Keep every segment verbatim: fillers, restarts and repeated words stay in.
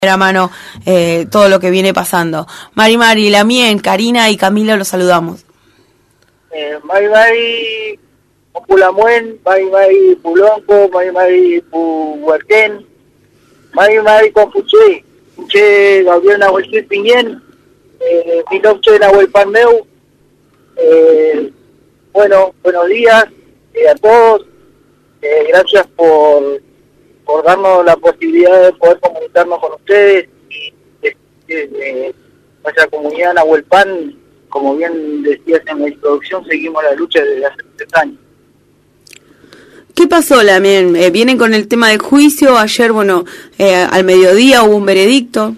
primera mano eh, todo lo que viene pasando. Mari Mari, Lamien, Karina y Camila, los saludamos. Eh, Mari Mari Pulamuen, Mari Mari Pulonco, Mari Mari Puhuarquén, Mari Mari Compuche, Puche Gabriel Nahuel Piñén, eh, Pinochet Nahuel Panmeu. Eh, bueno, buenos días eh, a todos. Eh, gracias por por darnos la posibilidad de poder comunicarnos con ustedes y de, de, de nuestra comunidad Nahuelpan. Como bien decías en la introducción, seguimos la lucha desde hace tres años. ¿Qué pasó, Lamien? Eh, ¿Vienen con el tema del juicio? Ayer, bueno, eh, al mediodía hubo un veredicto.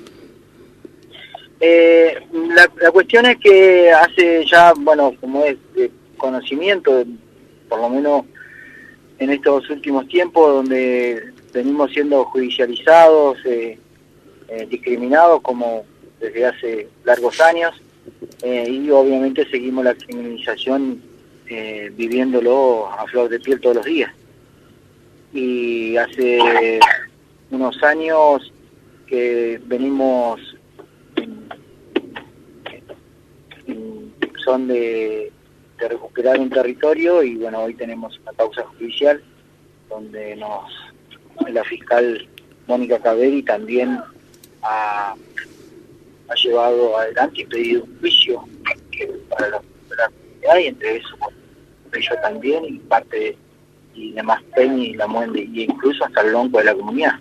Eh, la, la cuestión es que hace ya, bueno, como es de conocimiento, por lo menos en estos últimos tiempos, donde venimos siendo judicializados, eh, eh, discriminados como desde hace largos años, eh, y obviamente seguimos la criminalización eh, viviéndolo a flor de piel todos los días. Y hace unos años que venimos son de, de recuperar un territorio, y bueno, hoy tenemos una causa judicial donde nos la fiscal Mónica Caveri también ha, ha llevado adelante y pedido un juicio que para la, para la comunidad, y entre eso bueno, yo también y parte de, y demás Peña y la Muende, y incluso hasta el lonco de la comunidad.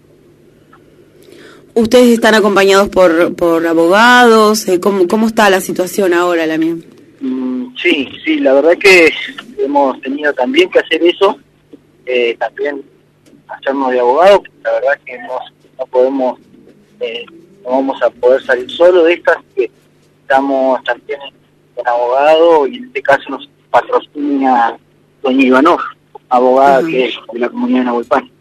¿Ustedes están acompañados por por abogados? ¿Cómo, cómo está la situación ahora, Lamien? Mm, sí, sí, la verdad es que hemos tenido también que hacer eso, eh, también hacernos de abogados. La verdad es que no, no podemos, eh, no vamos a poder salir solo de estas, que estamos también con abogados, y en este caso nos patrocina doña Ivanov, abogada. Uh-huh. Que es de la comunidad de Nahuelpan.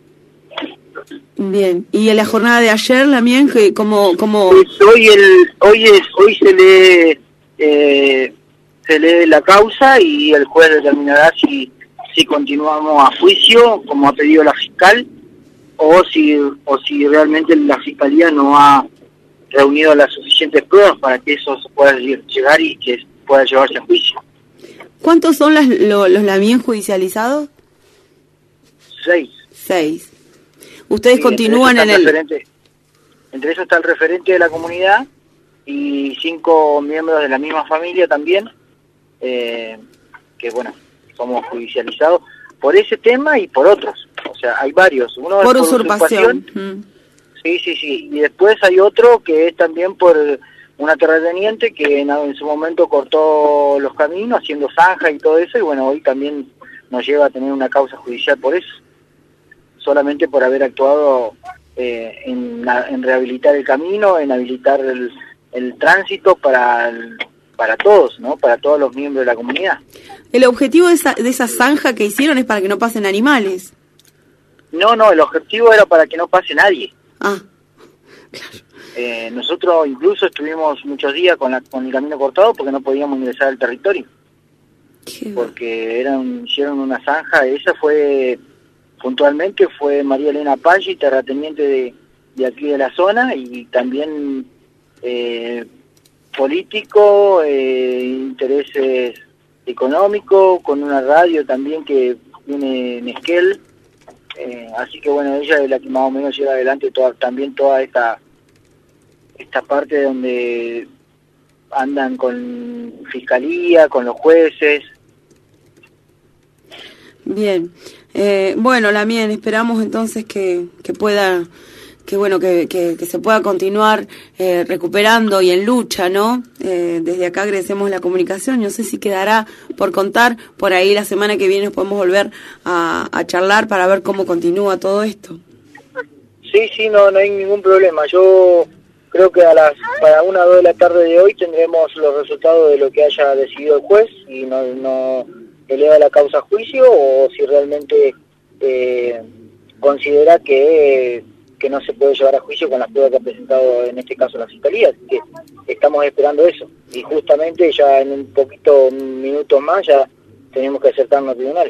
Bien, y en la jornada de ayer, Lamien, ¿cómo, cómo... Pues hoy el hoy es hoy se lee eh, se lee la causa, y el juez determinará si si continuamos a juicio como ha pedido la fiscal, o si o si realmente la fiscalía no ha reunido las suficientes pruebas para que eso se pueda llegar y que pueda llevarse a juicio. ¿Cuántos son las, lo, los Lamien judicializados? Seis. Seis. Ustedes sí, continúan en el... Referente, entre eso está el referente de la comunidad y cinco miembros de la misma familia también, eh, que bueno, somos judicializados por ese tema y por otros. O sea, hay varios. Uno por, es por usurpación. usurpación. Mm. Sí, sí, sí. Y después hay otro que es también por una terrateniente que en, en su momento cortó los caminos haciendo zanja y todo eso, y bueno, hoy también nos lleva a tener una causa judicial por eso, solamente por haber actuado eh, en, en rehabilitar el camino, en habilitar el, el tránsito para el, para todos, ¿no? Para todos los miembros de la comunidad. ¿El objetivo de esa, de esa zanja que hicieron es para que no pasen animales? No, no, el objetivo era para que no pase nadie. Ah, claro. Eh, nosotros incluso estuvimos muchos días con, la, con el camino cortado porque no podíamos ingresar al territorio. Qué porque eran, hicieron una zanja. Esa fue... Puntualmente fue María Elena Paggi, terrateniente de, de aquí de la zona, y también eh, político, eh, intereses económicos, con una radio también que tiene en Esquel. Eh, así que bueno, ella es la que más o menos lleva adelante toda, también toda esta, esta parte donde andan con fiscalía, con los jueces. Bien. Eh, bueno, Lamien, esperamos entonces que, que pueda, que bueno, que, que, que se pueda continuar eh, recuperando y en lucha, ¿no? Eh, desde acá agradecemos la comunicación. No sé si quedará por contar, por ahí la semana que viene nos podemos volver a, a charlar para ver cómo continúa todo esto. Sí, sí, no, no hay ningún problema. Yo creo que a las para una o dos de la tarde de hoy tendremos los resultados de lo que haya decidido el juez, y no... no eleva la causa a juicio, o si realmente eh, considera que, que no se puede llevar a juicio con las pruebas que ha presentado en este caso la fiscalía. Así que estamos esperando eso, y justamente ya en un poquito, minutos más, ya tenemos que acercarnos a tribunales.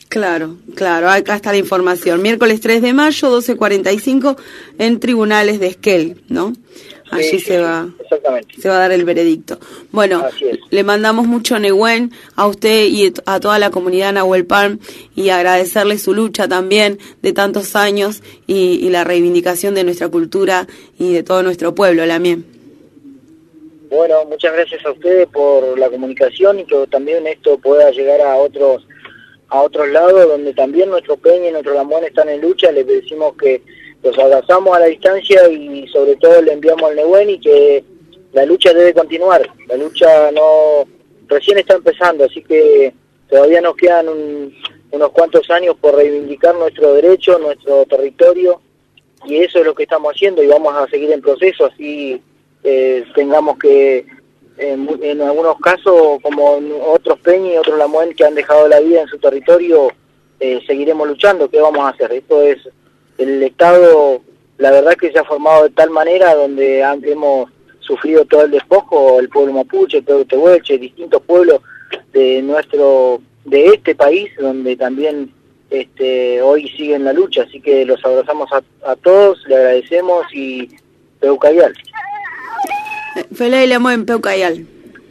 Claro, claro, acá está la información. Miércoles tres de mayo, doce cuarenta y cinco, en Tribunales de Esquel, ¿no? Allí sí, se sí, va exactamente. se va a dar el veredicto. Bueno, le mandamos mucho Nehuen a usted y a toda la comunidad Nahuelpan y agradecerle su lucha también de tantos años y, y la reivindicación de nuestra cultura y de todo nuestro pueblo, Lamien. Bueno, muchas gracias a ustedes por la comunicación y que también esto pueda llegar a otros a otros lados donde también nuestro Peña y nuestro Lamuen están en lucha. Les decimos que los abrazamos a la distancia y sobre todo le enviamos el Nehuen y que la lucha debe continuar. La lucha no recién está empezando, así que todavía nos quedan un, unos cuantos años por reivindicar nuestro derecho, nuestro territorio, y eso es lo que estamos haciendo y vamos a seguir en proceso, así eh, tengamos que, en, en algunos casos, como en otros Peña y otros Lamuen que han dejado la vida en su territorio, eh, seguiremos luchando. ¿Qué vamos a hacer? Esto es el Estado, la verdad que se ha formado de tal manera donde han, hemos sufrido todo el despojo, el pueblo mapuche, el pueblo tehuelche, distintos pueblos de nuestro, de este país, donde también este hoy siguen la lucha, así que los abrazamos a, a todos, le agradecemos y Peucayal. Feliz Lamuen, Peucayal.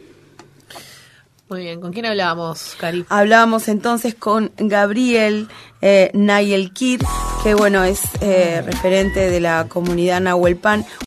Muy bien, ¿con quién hablábamos, Cari? Hablábamos entonces con Gabriel eh, Nayelkir, que bueno, es eh, referente de la comunidad Nahuelpan.